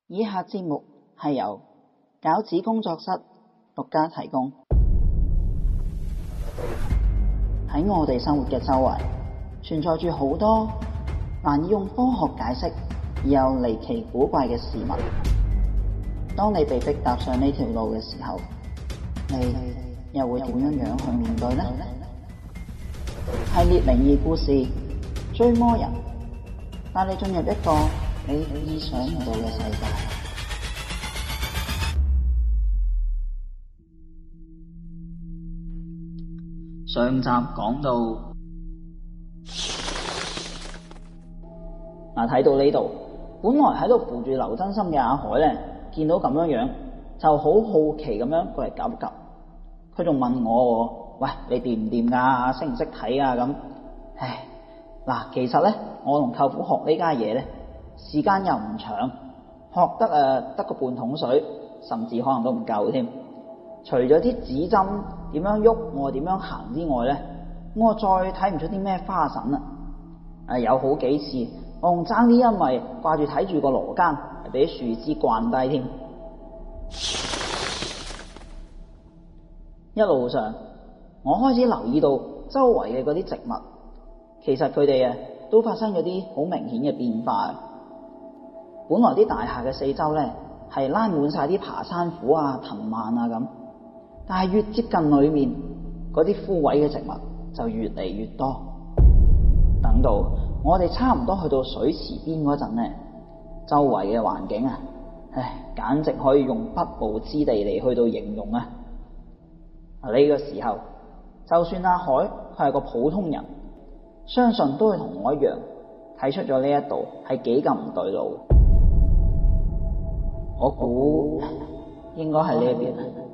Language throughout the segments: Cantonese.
以下節目係由餃子工作室獨家提供。喺我哋生活嘅周圍，存在住好多難以用科學解釋而又離奇古怪嘅事物。當你被迫踏上呢條路嘅時候，你又會點樣去面對呢？系列靈異故事追魔人，帶你進入一個你意想唔到嘅世界。上集講到睇到呢度，本來喺度扶住劉真心嘅阿海咧，見到咁樣就好好奇咁樣過嚟夾一夾。佢仲問我：喂，你掂唔掂噶？識唔識睇啊？咁，其實咧，我同舅父學呢家嘢咧，時間又唔長，學得個半桶水，甚至可能都唔夠添。除咗啲指針點樣喐，我點樣行之外咧，我再睇唔出啲咩花神啦。有好幾次，我仲爭啲因為掛住睇住個羅間，俾樹枝慣低添。一路上，我開始留意到周圍嘅嗰啲植物，其實佢哋都發生咗啲好明顯嘅變化。本來啲大廈嘅四周咧係拉滿晒啲爬山虎啊、藤蔓啊咁，但係越接近裏面嗰啲枯萎嘅植物就越嚟越多。等到我哋差唔多去到水池邊嗰陣咧，周圍嘅環境簡直可以用不毛之地嚟去到形容啊！呢個時候，就算阿海佢係個普通人，相信都會同我一樣睇出咗呢一度係幾咁唔對路。我估應該係呢一邊。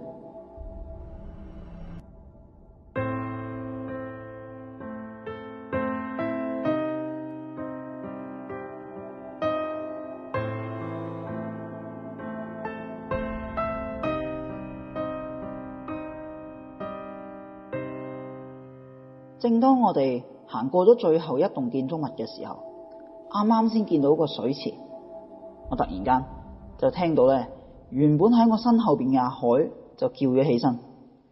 正當我哋行過咗最後一棟建築物嘅時候，啱啱先見到個水池，我突然間就聽到咧，原本喺我身後邊嘅阿海就叫咗起身：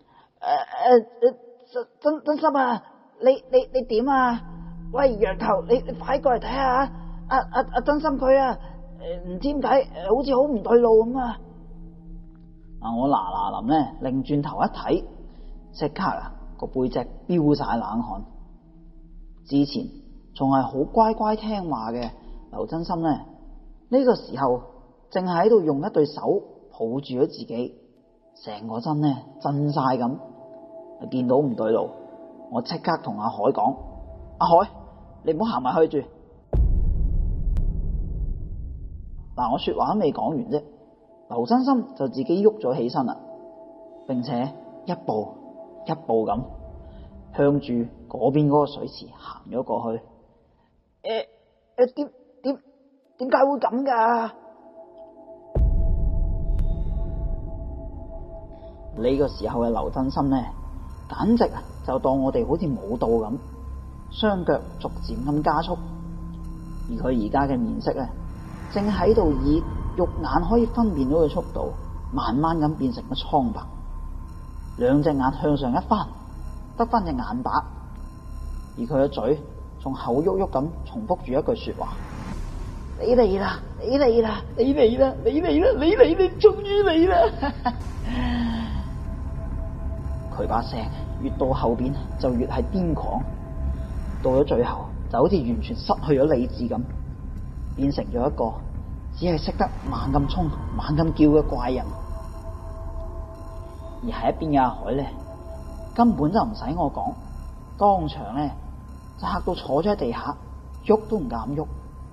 真心啊，你點啊？喂，羊頭，你快過嚟睇下阿真心佢啊！唔知點解好似好唔對路咁啊！我嗱臨咧擰轉頭一睇，即刻個背脊飆晒冷汗。之前仲係好乖乖聽話嘅劉真心咧，呢個時候淨係喺度用一對手抱住咗自己，成個身咧震晒咁。見到唔對路，我即刻同阿海講：阿海，你唔好行埋去住。我說話都未講完啫，劉真心就自己喐咗起身啦，並且一步一步咁向住嗰邊嗰個水池行咗過去。點解會咁噶？呢個時候嘅劉真心咧，簡直就當我哋好似舞蹈咁，雙腳逐漸咁加速，而佢而家嘅面色咧，正喺度以肉眼可以分辨到嘅速度，慢慢咁變成咗蒼白。兩隻眼向上一翻，得翻隻眼白，而佢嘅嘴仲口喐喐咁重複住一句說話：你嚟啦，你嚟啦，你嚟啦，你嚟啦，你嚟，你終於嚟啦！佢把聲越到後邊就越係癲狂，到咗最後就好似完全失去咗理智咁，變成咗一個只係識得猛咁衝、猛咁叫嘅怪人。而喺一邊嘅阿海咧，根本就唔使我講，當場咧就嚇到坐咗喺地下，喐都唔敢喐。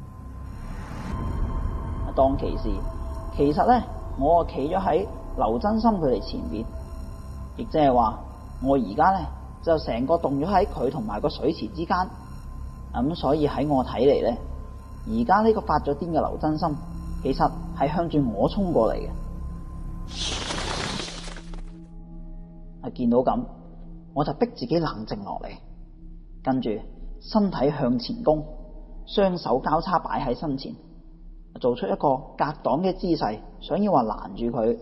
當其時，其實咧我企咗喺劉真心佢哋前邊，亦即係話我而家咧就成個凍咗喺佢同埋個水池之間。咁所以喺我睇嚟咧，而家呢個發咗癲嘅劉真心，其實係向住我衝過嚟嘅。見到咁，我就逼自己冷靜落嚟，跟住身體向前弓，雙手交叉擺喺身前， 做出一個格擋嘅姿勢，想要話攔住佢。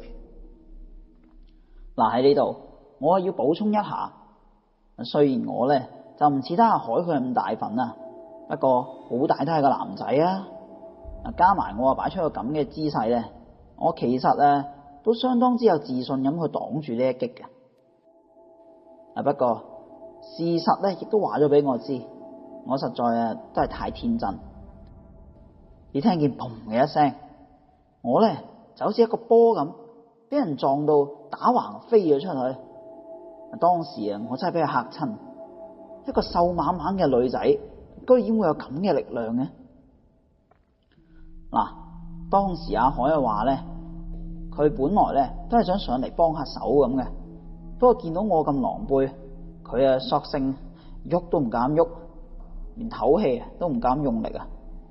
喺呢度，我要補充一下，雖然我咧就唔似得阿海佢咁大份啊，不過好大都係個男仔啊。加埋我擺出個咁嘅姿勢咧，我其實都相當之有自信咁去擋住呢一擊嘅。不過事實咧亦都話咗俾我知，我實在都係太天真。你聽見砰嘅一聲，我咧就好似一個波咁，俾人撞到打橫飛咗出去。當時我真係俾佢嚇親，一個瘦蜢蜢嘅女仔，居然會有咁嘅力量嘅。當時阿海話咧，佢本來咧都係想上嚟幫下手咁嘅，不過見到我咁狼狽，佢索性喐都唔敢喐，連唞氣都唔敢用力啊！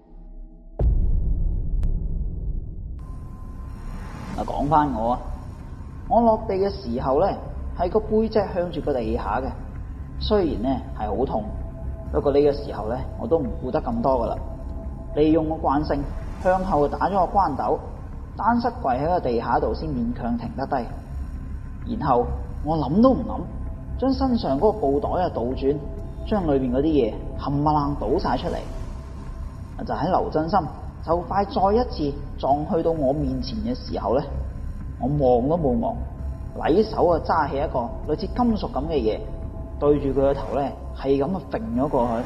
講翻我落地嘅時候咧，係個背脊向住個地下嘅，雖然咧係好痛，不過呢個時候咧我都唔顧得咁多噶啦，利用個慣性向後打咗個關斗，單膝跪喺個地下度先勉強停得低。然後我諗都唔諗，將身上嗰個布袋倒轉，將裏邊嗰啲嘢冚唪唥倒晒出嚟。就喺劉振森就快再一次撞去到我面前嘅時候咧，我望都冇望，禮手揸起一個類似金屬咁嘅嘢，對住佢個頭咧係咁揈咗過去。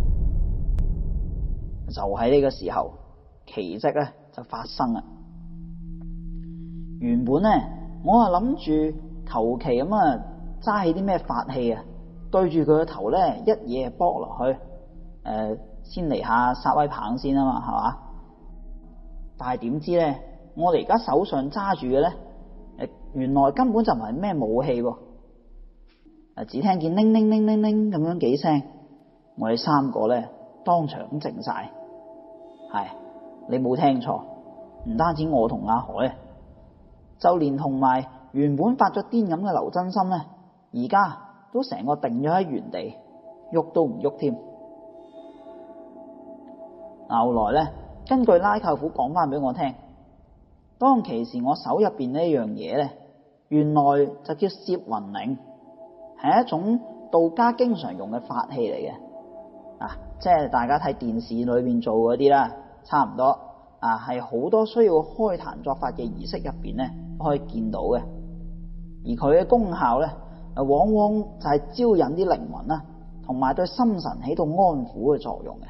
就喺呢個時候，奇蹟咧就發生啦。原本咧我諗住求其咁揸起啲咩法器對住佢個頭咧一嘢搏落去，先嚟下殺威棒先啊嘛，係嘛？但係點知咧，我哋而家手上揸住嘅咧，原來根本就唔係咩武器喎。只聽見鈴鈴鈴鈴鈴咁樣幾聲，我哋三個咧當場靜晒。係，你冇聽錯，唔單止我同阿海，就連同埋原本發咗癲咁嘅劉真心咧，而家都成個定咗喺原地，喐都唔喐添。後來咧，根據拉舅父講翻俾我聽，當其時我手入邊呢樣嘢咧，原來就叫攝魂鈴，係一種道家經常用嘅法器嚟嘅。即係大家睇電視裏邊做嗰啲啦，差唔多係好多需要開壇作法嘅儀式入邊咧可以見到嘅。而佢嘅功效咧，往往就係招引啲靈魂啦，同埋對心神起到安撫嘅作用嘅。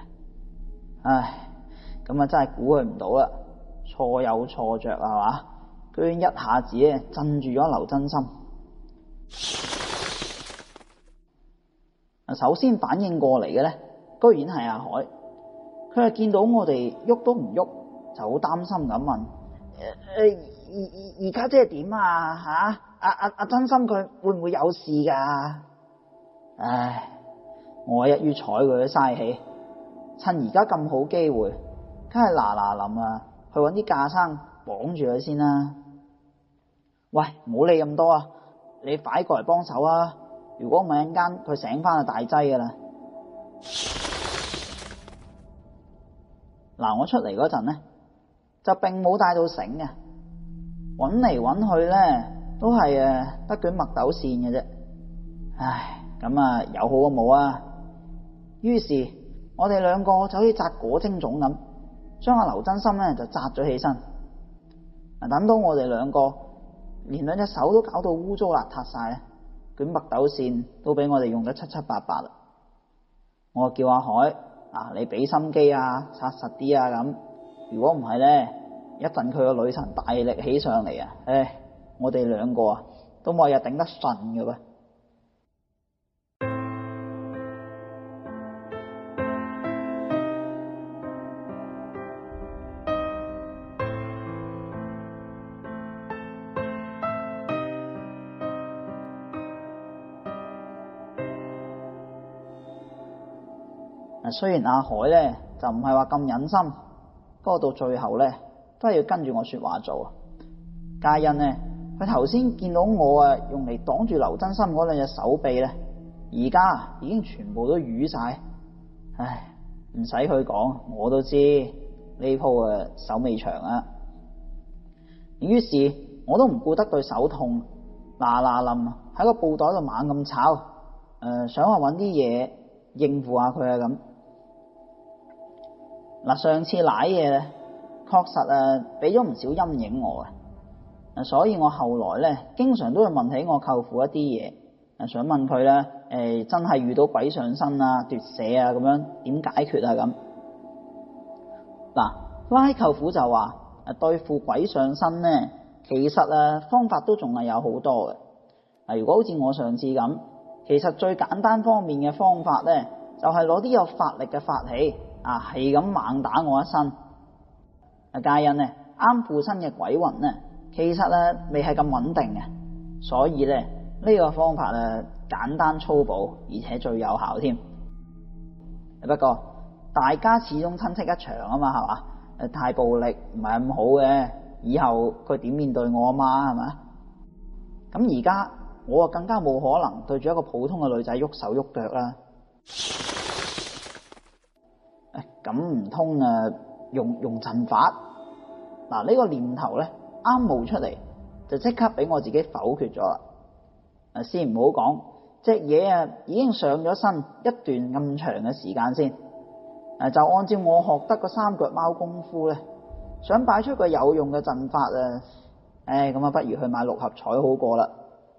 咁真係估佢唔到啦，錯有錯着係嘛，居然一下子咧鎮住咗劉真心。首先反應過嚟嘅咧，居然係阿海，佢係見到我哋喐都唔喐，就好擔心咁問：而家即係點啊？阿真心佢會唔會有事㗎？我一於睬佢嘅嘥氣，趁而家咁好機會，梗係嗱臨去搵啲架生綁住佢先啦。喂，唔好理咁多你快過嚟幫手啊！如果唔係，陣間佢醒翻就大劑噶啦。我出嚟嗰陣咧，就並冇帶到繩嘅，搵嚟搵去咧，都係得卷麥豆線嘅啫。咁有好過冇啊。於是我哋兩個就好似摘果蒸粽咁，將阿劉真心咧就紮咗起身。等到我哋兩個連兩隻手都搞到污糟邋遢晒，卷麥豆線都俾我哋用得七七八八啦。我叫阿海你俾心機紮實啲咁。如果唔係咧，一陣佢個女神大力起上嚟我哋兩個都冇日頂得順嘅噃。雖然阿海咧就唔係話咁忍心，不過到最後咧都係要跟住我說話做。皆因咧，佢頭先見到我用嚟擋住劉真心嗰兩隻手臂咧，而家已經全部都瘀晒。唔使佢講，我都知呢鋪手尾長啊。於是我都唔顧得對手痛，嗱嗱臨喺個布袋度猛咁炒，想話搵啲嘢應付下佢啊咁。嗱，上次瀨嘢咧，確實俾咗唔少陰影我嘅，所以我後來咧經常都會問起我舅父一啲嘢，想問佢咧，真係遇到鬼上身啊、奪舍啊咁樣點解決啊咁。嗱，拉舅父就話對付鬼上身咧，其實方法都仲係有好多嘅。如果好似我上次咁，其實最簡單方面嘅方法咧，就係攞啲有法力嘅法器係咁猛打我一身。皆因咧啱附身嘅鬼魂咧，其實未係咁穩定嘅，所以咧呢個方法簡單粗暴，而且最有效添。不過大家始終親戚一場啊嘛，係嘛？太暴力唔係咁好嘅，以後佢點面對我啊嘛，係咪？咁而家我更加冇可能對住一個普通嘅女仔喐手喐腳啦。咁唔通用陣法？嗱，呢個念頭咧啱冒出嚟，就即刻俾我自己否決咗啦。先唔好講隻嘢已經上咗身一段咁長嘅時間先，就按照我學得個三腳貓功夫咧，想擺出個有用嘅陣法咁不如去買六合彩好過啦。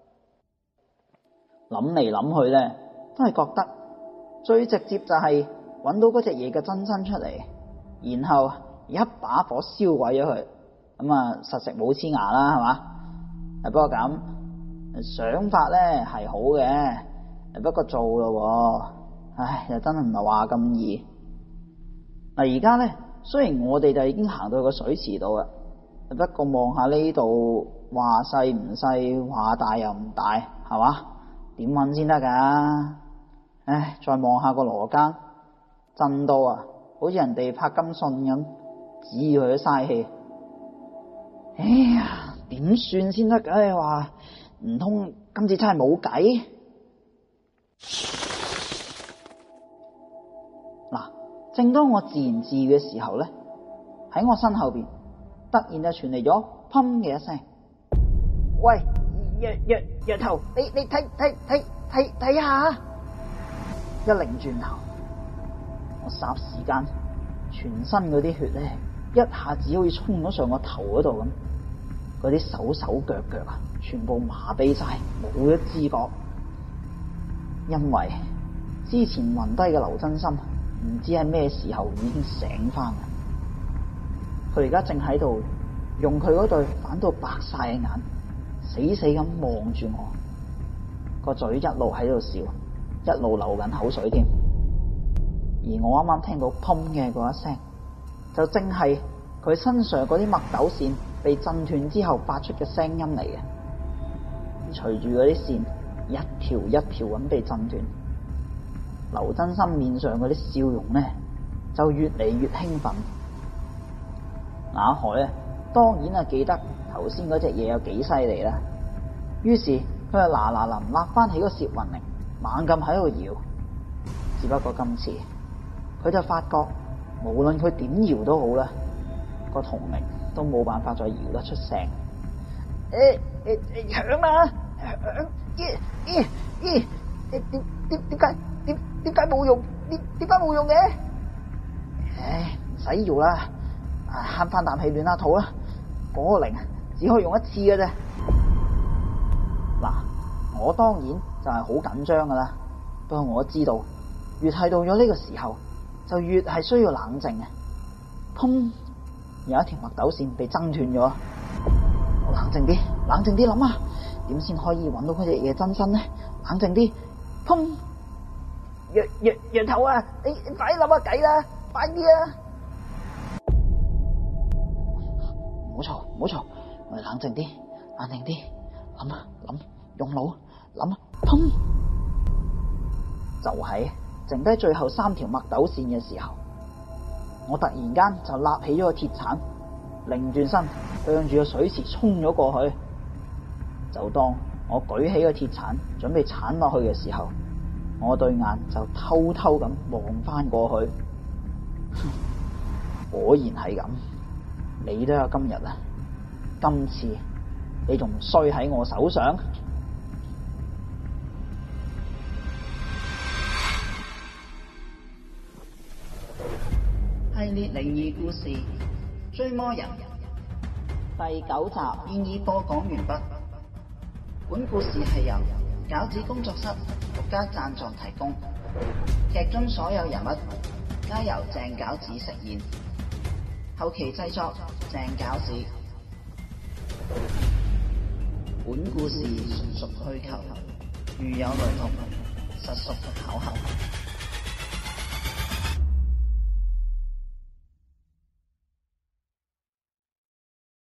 諗嚟諗去咧，都係覺得最直接就係揾到嗰隻嘢嘅真身出嚟，然後一把火燒毀咗佢，咁實食冇黐牙啦，係嘛？不過咁想法咧係好嘅，不過做咯，又真係唔係話咁易。嗱，而家咧雖然我哋就已經行到個水池度啦，不過望下呢度，話細唔細，話大又唔大，係嘛？點搵先得噶？再望下個羅間，震到好似人哋拍金信咁，指佢都嘥氣。哎呀，點算先得？話唔通今次真係冇計？嗱，正當我自言自語嘅時候咧，喺我身後邊突然就傳嚟咗砰嘅一聲。喂，藥頭，你睇下！一擰轉頭，我霎時間全身嗰啲血咧，一下子好似衝咗上我頭嗰度咁，嗰啲手腳全部麻痹晒，冇咗知覺。因為之前暈低嘅劉真心，唔知係咩時候已經醒翻啦。佢而家正喺度用佢嗰對反到白晒嘅眼，死咁望住我，個嘴一路喺度笑，一路流緊口水添。而我啱啱聽到砰嘅嗰一聲，就正係佢身上嗰啲墨斗線被震斷之後發出嘅聲音嚟嘅。隨住嗰啲線一條一條咁被震斷，劉真心面上嗰啲笑容呢就越嚟越興奮。阿海當然記得頭先嗰隻嘢有幾犀利啦，於是佢就嗱嗱臨揦翻起個攝魂鈴，猛咁喺度搖。只不過今次佢就發覺，無論佢點搖都好啦，個銅鈴都冇辦法再搖得出聲。響啦，響！點解冇用？點解冇用嘅？唔使搖啦，慳翻啖氣暖下肚啦。嗰個鈴只可以用一次嘅啫。嗱，我當然就係好緊張噶啦，不過我知道越係到咗呢個時候，就越係需要冷靜嘅。砰！有一條墨斗線被掙斷咗。我冷靜啲諗下，點先可以揾到嗰隻嘢真身呢？冷靜啲。砰！藥頭啊，你快諗下計啦，快啲啊！唔好嘈，我哋冷靜啲，諗，用腦諗，砰！就喺剩低最後3條墨斗線嘅時候，我突然間就立起咗個鐵鏟，擰轉身向住個水池衝咗過去。就當我舉起個鐵鏟準備鏟落去嘅時候，我對眼就偷偷咁望翻過去。 果然係咁，你都有今日啊！今次你仲衰喺我手上。 系列靈異故事《追魔人》 第9集現已播講完畢。本故事係由餃子工作室獨家贊助提供，劇中所有人物皆由鄭餃子飾演，後期製作鄭餃子。本故事純屬虛構，如有雷同，實屬巧合。